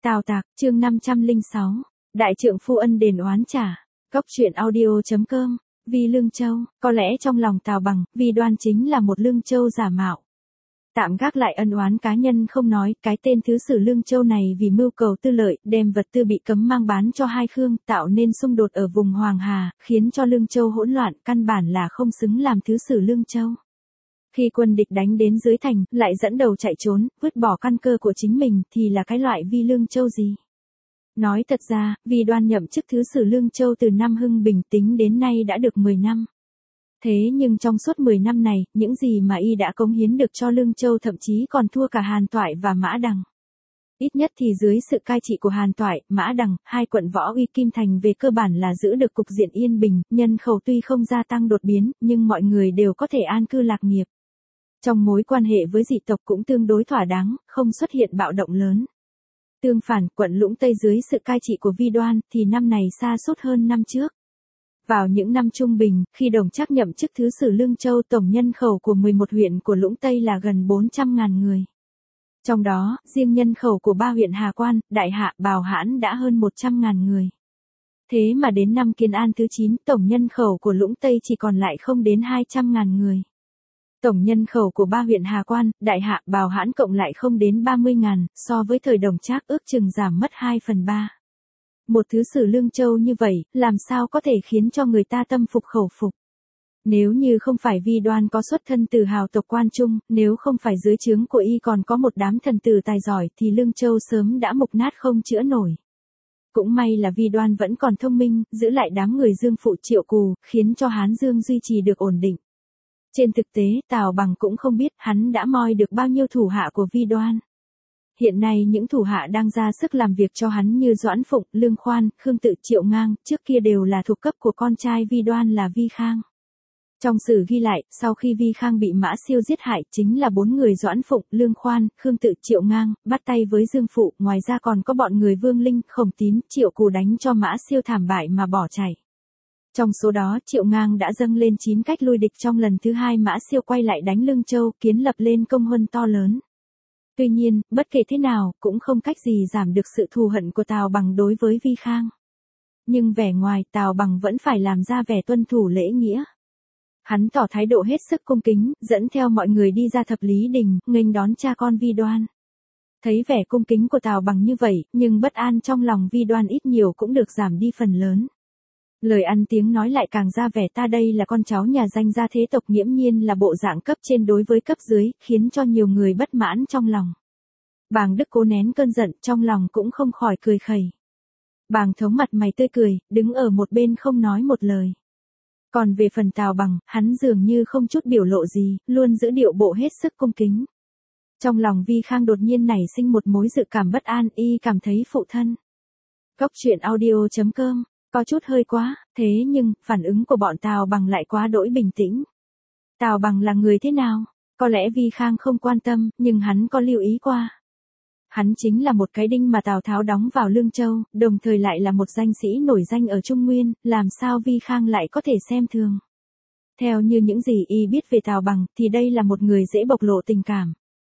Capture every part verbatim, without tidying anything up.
Tào Tạc, chương năm trăm lẻ sáu. Đại trượng phu ân đền oán trả. Góc truyện audio.com. Vi Lương Châu, có lẽ trong lòng Tào Bằng, Vi Đoan chính là một Lương Châu giả mạo. Tạm gác lại ân oán cá nhân không nói, cái tên thứ sử Lương Châu này vì mưu cầu tư lợi, đem vật tư bị cấm mang bán cho hai khương, tạo nên xung đột ở vùng Hoàng Hà, khiến cho Lương Châu hỗn loạn, căn bản là không xứng làm thứ sử Lương Châu. Khi quân địch đánh đến dưới thành, lại dẫn đầu chạy trốn, vứt bỏ căn cơ của chính mình, thì là cái loại Vi Lương Châu gì? Nói thật ra, Vi Đoan nhậm chức thứ sử Lương Châu từ năm Hưng Bình tính đến nay đã được mười năm. Thế nhưng trong suốt mười năm này, những gì mà y đã cống hiến được cho Lương Châu thậm chí còn thua cả Hàn Toại và Mã Đằng. Ít nhất thì dưới sự cai trị của Hàn Toại, Mã Đằng, hai quận võ uy Kim Thành về cơ bản là giữ được cục diện yên bình, nhân khẩu tuy không gia tăng đột biến, nhưng mọi người đều có thể an cư lạc nghiệp. Trong mối quan hệ với dị tộc cũng tương đối thỏa đáng, không xuất hiện bạo động lớn. Tương phản, quận Lũng Tây dưới sự cai trị của Vi Đoan, thì năm này sa sút hơn năm trước. Vào những năm trung bình, khi Đồng Trác nhậm chức thứ sử Lương Châu, tổng nhân khẩu của mười một huyện của Lũng Tây là gần bốn trăm nghìn người. Trong đó, riêng nhân khẩu của ba huyện Hà Quan, Đại Hạ, Bào Hãn đã hơn một trăm nghìn người. Thế mà đến năm Kiến An thứ chín, tổng nhân khẩu của Lũng Tây chỉ còn lại không đến hai trăm nghìn người. Tổng nhân khẩu của ba huyện Hà Quan, Đại Hạ, Bào Hãn cộng lại không đến ba mươi nghìn, so với thời Đồng Trác ước chừng giảm mất hai phần ba. Một thứ sử Lương Châu như vậy, làm sao có thể khiến cho người ta tâm phục khẩu phục? Nếu như không phải Vi Đoan có xuất thân từ hào tộc Quan Trung, nếu không phải dưới trướng của y còn có một đám thần tử tài giỏi thì Lương Châu sớm đã mục nát không chữa nổi. Cũng may là Vi Đoan vẫn còn thông minh, giữ lại đám người Dương Phụ Triệu Cù, khiến cho Hán Dương duy trì được ổn định. Trên thực tế, Tào Bằng cũng không biết hắn đã moi được bao nhiêu thủ hạ của Vi Đoan. Hiện nay những thủ hạ đang ra sức làm việc cho hắn như Doãn Phụng, Lương Khoan, Khương Tự, Triệu Ngang, trước kia đều là thuộc cấp của con trai Vi Đoan là Vi Khang. Trong sử ghi lại, sau khi Vi Khang bị Mã Siêu giết hại, chính là bốn người Doãn Phụng, Lương Khoan, Khương Tự, Triệu Ngang, bắt tay với Dương Phụ, ngoài ra còn có bọn người Vương Linh, Khổng Tín, Triệu Cù đánh cho Mã Siêu thảm bại mà bỏ chạy. Trong số đó, Triệu Ngang đã dâng lên chín cách lui địch trong lần thứ hai Mã Siêu quay lại đánh Lương Châu, kiến lập lên công huân to lớn. Tuy nhiên, bất kể thế nào, cũng không cách gì giảm được sự thù hận của Tào Bằng đối với Vi Khang. Nhưng vẻ ngoài, Tào Bằng vẫn phải làm ra vẻ tuân thủ lễ nghĩa. Hắn tỏ thái độ hết sức cung kính, dẫn theo mọi người đi ra Thập Lý Đình, nghênh đón cha con Vi Đoan. Thấy vẻ cung kính của Tào Bằng như vậy, nhưng bất an trong lòng Vi Đoan ít nhiều cũng được giảm đi phần lớn. Lời ăn tiếng nói lại càng ra vẻ ta đây là con cháu nhà danh gia thế tộc, nghiễm nhiên là bộ dạng cấp trên đối với cấp dưới, khiến cho nhiều người bất mãn trong lòng. Bàng Đức cố nén cơn giận, trong lòng cũng không khỏi cười khẩy. Bàng Thống mặt mày tươi cười, đứng ở một bên không nói một lời. Còn về phần Tào Bằng, hắn dường như không chút biểu lộ gì, luôn giữ điệu bộ hết sức cung kính. Trong lòng Vi Khang đột nhiên nảy sinh một mối dự cảm bất an, y cảm thấy phụ thân. Góc truyện audio.com. Có chút hơi quá, thế nhưng, phản ứng của bọn Tào Bằng lại quá đỗi bình tĩnh. Tào Bằng là người thế nào? Có lẽ Vi Khang không quan tâm, nhưng hắn có lưu ý qua. Hắn chính là một cái đinh mà Tào Tháo đóng vào Lương Châu, đồng thời lại là một danh sĩ nổi danh ở Trung Nguyên, làm sao Vi Khang lại có thể xem thường. Theo như những gì y biết về Tào Bằng, thì đây là một người dễ bộc lộ tình cảm.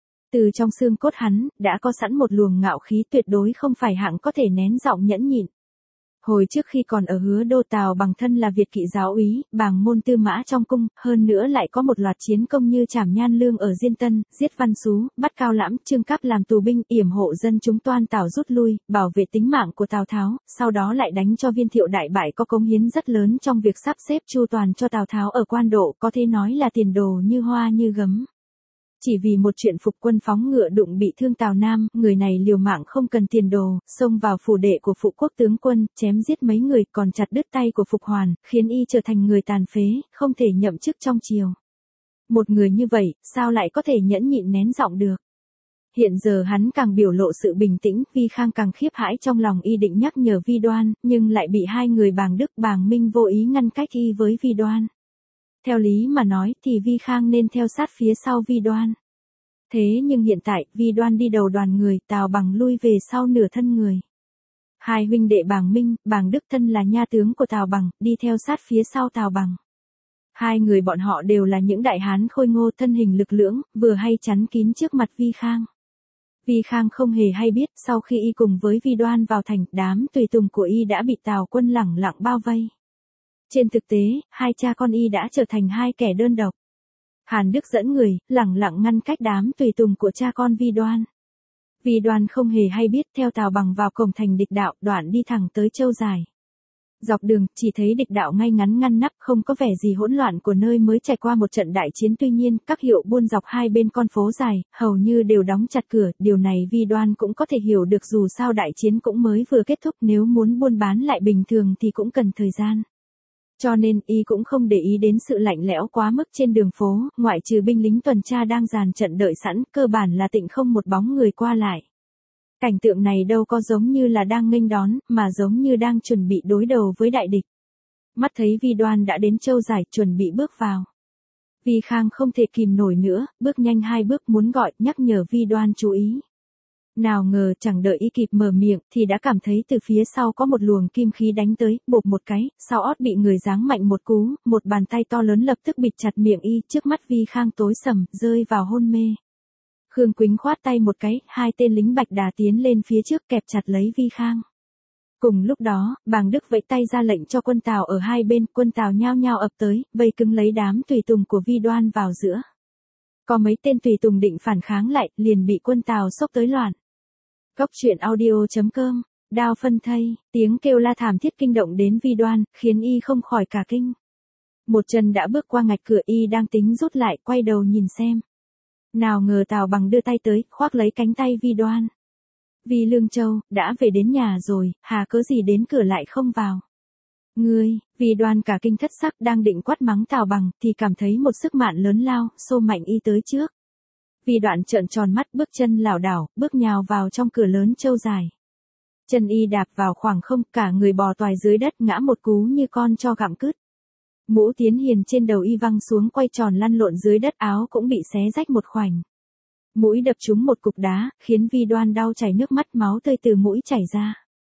Từ trong xương cốt hắn, đã có sẵn một luồng ngạo khí tuyệt đối không phải hạng có thể nén giọng nhẫn nhịn. Hồi trước khi còn ở Hứa Đô, Tào Bằng thân là Việt kỵ giáo úy, bàng môn tư mã trong cung, hơn nữa lại có một loạt chiến công như Trảm Nhan Lương ở Diên Tân, giết Văn Xú, bắt Cao Lãm, Trương Cáp làm tù binh, yểm hộ dân chúng Toan Tào rút lui, bảo vệ tính mạng của Tào Tháo, sau đó lại đánh cho Viên Thiệu đại bại, có cống hiến rất lớn trong việc sắp xếp chu toàn cho Tào Tháo ở Quan Độ, có thể nói là tiền đồ như hoa như gấm. Chỉ vì một chuyện phục quân phóng ngựa đụng bị thương Tào Nam, người này liều mạng không cần tiền đồ, xông vào phủ đệ của phụ quốc tướng quân, chém giết mấy người, còn chặt đứt tay của Phục Hoàn, khiến y trở thành người tàn phế, không thể nhậm chức trong triều. Một người như vậy, sao lại có thể nhẫn nhịn nén giọng được? Hiện giờ hắn càng biểu lộ sự bình tĩnh, Vi Khang càng khiếp hãi trong lòng, y định nhắc nhở Vi Đoan, nhưng lại bị hai người Bàng Đức, Bàng Minh vô ý ngăn cách y với Vi Đoan. Theo lý mà nói thì Vi Khang nên theo sát phía sau Vi Đoan. Thế nhưng hiện tại, Vi Đoan đi đầu đoàn người, Tào Bằng lui về sau nửa thân người. Hai huynh đệ Bàng Minh, Bàng Đức thân là nha tướng của Tào Bằng, đi theo sát phía sau Tào Bằng. Hai người bọn họ đều là những đại hán khôi ngô, thân hình lực lưỡng, vừa hay chắn kín trước mặt Vi Khang. Vi Khang không hề hay biết, sau khi y cùng với Vi Đoan vào thành, đám tùy tùng của y đã bị Tào Quân lẳng lặng bao vây. Trên thực tế, hai cha con y đã trở thành hai kẻ đơn độc. Hàn Đức dẫn người, lẳng lặng ngăn cách đám tùy tùng của cha con Vi Đoan. Vi Đoan không hề hay biết, theo Tào Bằng vào cổng thành địch đạo, đoạn đi thẳng tới Châu Giải. Dọc đường, chỉ thấy địch đạo ngay ngắn ngăn nắp, không có vẻ gì hỗn loạn của nơi mới trải qua một trận đại chiến. Tuy nhiên, các hiệu buôn dọc hai bên con phố dài, hầu như đều đóng chặt cửa. Điều này Vi Đoan cũng có thể hiểu được, dù sao đại chiến cũng mới vừa kết thúc, nếu muốn buôn bán lại bình thường thì cũng cần thời gian. Cho nên, y cũng không để ý đến sự lạnh lẽo quá mức trên đường phố, ngoại trừ binh lính tuần tra đang dàn trận đợi sẵn, cơ bản là tịnh không một bóng người qua lại. Cảnh tượng này đâu có giống như là đang nghênh đón, mà giống như đang chuẩn bị đối đầu với đại địch. Mắt thấy Vi Đoan đã đến Châu Giải, chuẩn bị bước vào. Vi Khang không thể kìm nổi nữa, bước nhanh hai bước muốn gọi, nhắc nhở Vi Đoan chú ý. Nào ngờ chẳng đợi y kịp mở miệng, thì đã cảm thấy từ phía sau có một luồng kim khí đánh tới, bộp một cái, sau ót bị người giáng mạnh một cú, một bàn tay to lớn lập tức bịt chặt miệng y, trước mắt Vi Khang tối sầm, rơi vào hôn mê. Khương Quýnh khoát tay một cái, hai tên lính Bạch Đà tiến lên phía trước kẹp chặt lấy Vi Khang. Cùng lúc đó, Bàng Đức vẫy tay ra lệnh cho quân Tào ở hai bên, quân Tào nhao nhao ập tới, vây cứng lấy đám tùy tùng của Vi Đoan vào giữa. Có mấy tên tùy tùng định phản kháng lại, liền bị quân Tào xốc tới loạn. Cốc truyện audio chấm com, đao phân thây, tiếng kêu la thảm thiết kinh động đến Vi Đoan, khiến y không khỏi cả kinh. Một chân đã bước qua ngạch cửa, y đang tính rút lại, quay đầu nhìn xem. Nào ngờ Tào Bằng đưa tay tới, khoác lấy cánh tay Vi Đoan. Vi Lương Châu, đã về đến nhà rồi, hà cớ gì đến cửa lại không vào. Ngươi, Vi Đoan cả kinh thất sắc, đang định quát mắng Tào Bằng, thì cảm thấy một sức mạnh lớn lao, xô mạnh y tới trước. Vi Đoạn trợn tròn mắt, bước chân lảo đảo, bước nhào vào trong cửa lớn Châu Giải. Chân y đạp vào khoảng không, cả người bò toài dưới đất, ngã một cú như con cho gặm cứt. Mũ Tiến Hiền trên đầu y văng xuống, quay tròn lăn lộn dưới đất, áo cũng bị xé rách một khoảnh. Mũi đập trúng một cục đá, khiến Vi Đoan đau chảy nước mắt, máu tươi từ mũi chảy ra.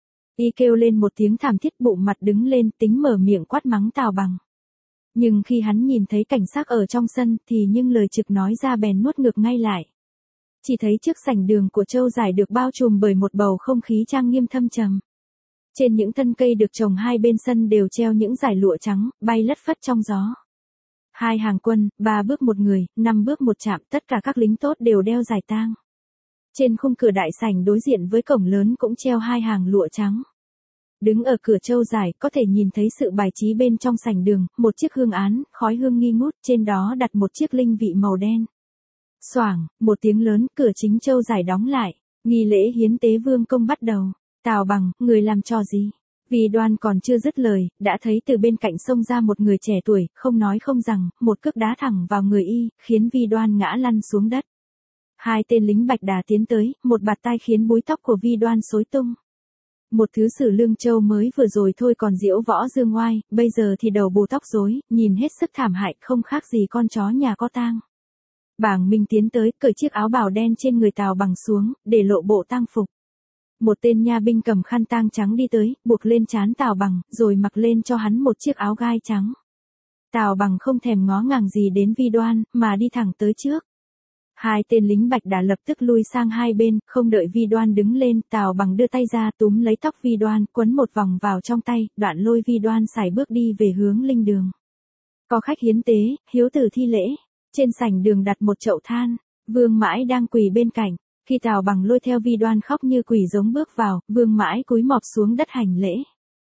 Y kêu lên một tiếng thảm thiết, bụng mặt đứng lên, tính mở miệng quát mắng Tào Bằng. Nhưng khi hắn nhìn thấy cảnh sắc ở trong sân, thì những lời trực nói ra bèn nuốt ngược ngay lại. Chỉ thấy trước sảnh đường của Châu Giải được bao trùm bởi một bầu không khí trang nghiêm thâm trầm. Trên những thân cây được trồng hai bên sân đều treo những dải lụa trắng, bay lất phất trong gió. Hai hàng quân, ba bước một người, năm bước một chạm, tất cả các lính tốt đều đeo dải tang. Trên khung cửa đại sảnh đối diện với cổng lớn cũng treo hai hàng lụa trắng. Đứng ở cửa Châu Giải, có thể nhìn thấy sự bài trí bên trong sảnh đường, một chiếc hương án, khói hương nghi ngút, trên đó đặt một chiếc linh vị màu đen. Xoảng, một tiếng lớn, cửa chính Châu Giải đóng lại, nghi lễ hiến tế vương công bắt đầu. Tào Bằng, người làm trò gì? Vi Đoan còn chưa dứt lời, đã thấy từ bên cạnh xông ra một người trẻ tuổi, không nói không rằng, một cước đá thẳng vào người y, khiến Vi Đoan ngã lăn xuống đất. Hai tên lính Bạch Đà tiến tới, một bạt tai khiến búi tóc của Vi Đoan xối tung. Một thứ sử Lương Châu mới vừa rồi thôi còn diễu võ dương oai, bây giờ thì đầu bù tóc rối, nhìn hết sức thảm hại, không khác gì con chó nhà có tang. Bàng Minh tiến tới, cởi chiếc áo bào đen trên người Tào Bằng xuống, để lộ bộ tang phục. Một tên nha binh cầm khăn tang trắng đi tới, buộc lên trán Tào Bằng, rồi mặc lên cho hắn một chiếc áo gai trắng. Tào Bằng không thèm ngó ngàng gì đến Vi Đoan, mà đi thẳng tới trước. Hai tên lính Bạch Đà lập tức lui sang hai bên, không đợi Vi Đoan đứng lên, Tào Bằng đưa tay ra túm lấy tóc Vi Đoan, quấn một vòng vào trong tay, đoạn lôi Vi Đoan sải bước đi về hướng linh đường. Có khách hiến tế, hiếu tử thi lễ. Trên sảnh đường đặt một chậu than, Vương Mãi đang quỳ bên cạnh. Khi Tào Bằng lôi theo Vi Đoan khóc như quỷ giống bước vào, Vương Mãi cúi mọp xuống đất hành lễ.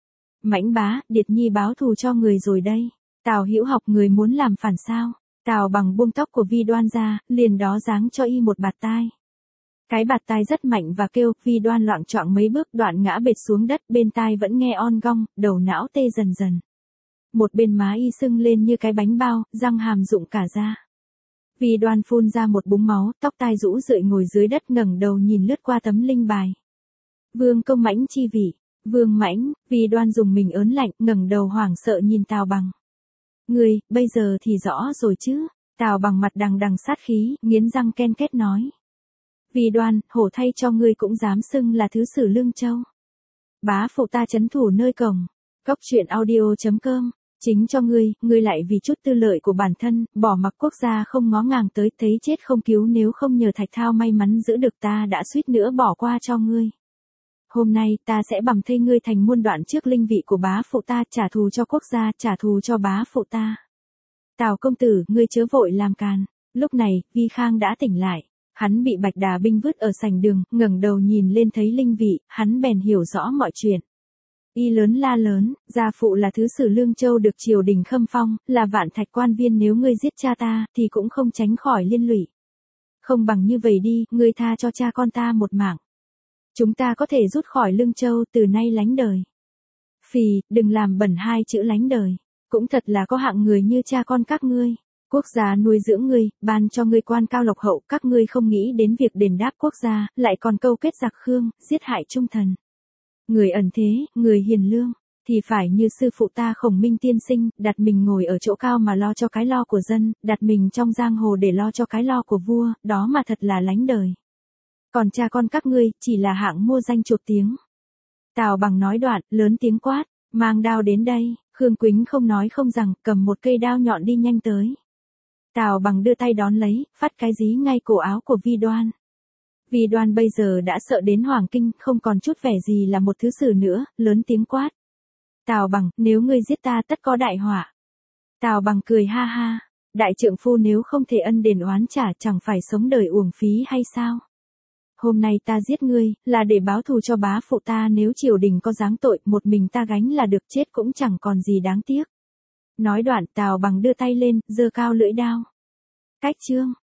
Mãnh bá, Điệt Nhi báo thù cho người rồi đây. Tào Hữu Học, người muốn làm phản sao? Tào Bằng buông tóc của Vi Đoan ra, liền đó giáng cho y một bạt tai. Cái bạt tai rất mạnh và kêu, Vi Đoan loạng choạng mấy bước, đoạn ngã bệt xuống đất, bên tai vẫn nghe on gong, đầu não tê dần dần. Một bên má y sưng lên như cái bánh bao, răng hàm rụng cả ra. Vi Đoan phun ra một búng máu, tóc tai rũ rượi ngồi dưới đất, ngẩng đầu nhìn lướt qua tấm linh bài. Vương công mãnh chi vị, Vương Mãnh. Vi Đoan dùng mình ớn lạnh, ngẩng đầu hoảng sợ nhìn Tào Bằng. Ngươi, bây giờ thì rõ rồi chứ? Tào Bằng mặt đằng đằng sát khí, nghiến răng ken két nói. Vi Đoan, hổ thay cho ngươi cũng dám xưng là thứ sử Lương Châu. Bá phụ ta trấn thủ nơi cổng. Cốc truyện audio chấm com Chính cho ngươi, ngươi lại vì chút tư lợi của bản thân, bỏ mặc quốc gia không ngó ngàng tới, thấy chết không cứu, nếu không nhờ Thạch Thao may mắn giữ được ta đã suýt nữa bỏ qua cho ngươi. Hôm nay ta sẽ bầm thây ngươi thành muôn đoạn trước linh vị của bá phụ ta, trả thù cho quốc gia, trả thù cho bá phụ ta. Tào công tử, ngươi chớ vội làm càn. Lúc này, Vi Khang đã tỉnh lại. Hắn bị Bạch Đà binh vứt ở sảnh đường, ngẩng đầu nhìn lên thấy linh vị, hắn bèn hiểu rõ mọi chuyện. Y lớn la lớn, gia phụ là thứ sử Lương Châu được triều đình khâm phong, là vạn thạch quan viên, nếu ngươi giết cha ta, thì cũng không tránh khỏi liên lụy. Không bằng như vậy đi, ngươi tha cho cha con ta một mạng. Chúng ta có thể rút khỏi Lương Châu, từ nay lánh đời. Phì, đừng làm bẩn hai chữ lánh đời. Cũng thật là có hạng người như cha con các ngươi. Quốc gia nuôi dưỡng ngươi, ban cho ngươi quan cao lộc hậu, các ngươi không nghĩ đến việc đền đáp quốc gia, lại còn câu kết giặc khương, giết hại trung thần. Người ẩn thế, người hiền lương, thì phải như sư phụ ta Khổng Minh tiên sinh, đặt mình ngồi ở chỗ cao mà lo cho cái lo của dân, đặt mình trong giang hồ để lo cho cái lo của vua, đó mà thật là lánh đời. Còn cha con các ngươi, chỉ là hạng mua danh chuộc tiếng. Tào Bằng nói đoạn, lớn tiếng quát, mang đao đến đây. Khương Quýnh không nói không rằng, cầm một cây đao nhọn đi nhanh tới. Tào Bằng đưa tay đón lấy, phát cái dí ngay cổ áo của Vi Đoan. Vi Đoan bây giờ đã sợ đến hoàng kinh, không còn chút vẻ gì là một thứ sử nữa, lớn tiếng quát. Tào Bằng, nếu ngươi giết ta tất có đại họa. Tào Bằng cười ha ha, đại trượng phu nếu không thể ân đền oán trả, chẳng phải sống đời uổng phí hay sao? Hôm nay ta giết ngươi, là để báo thù cho bá phụ ta, nếu triều đình có giáng tội, một mình ta gánh là được, chết cũng chẳng còn gì đáng tiếc. Nói đoạn, Tào Bằng đưa tay lên, giơ cao lưỡi đao. Cách chương.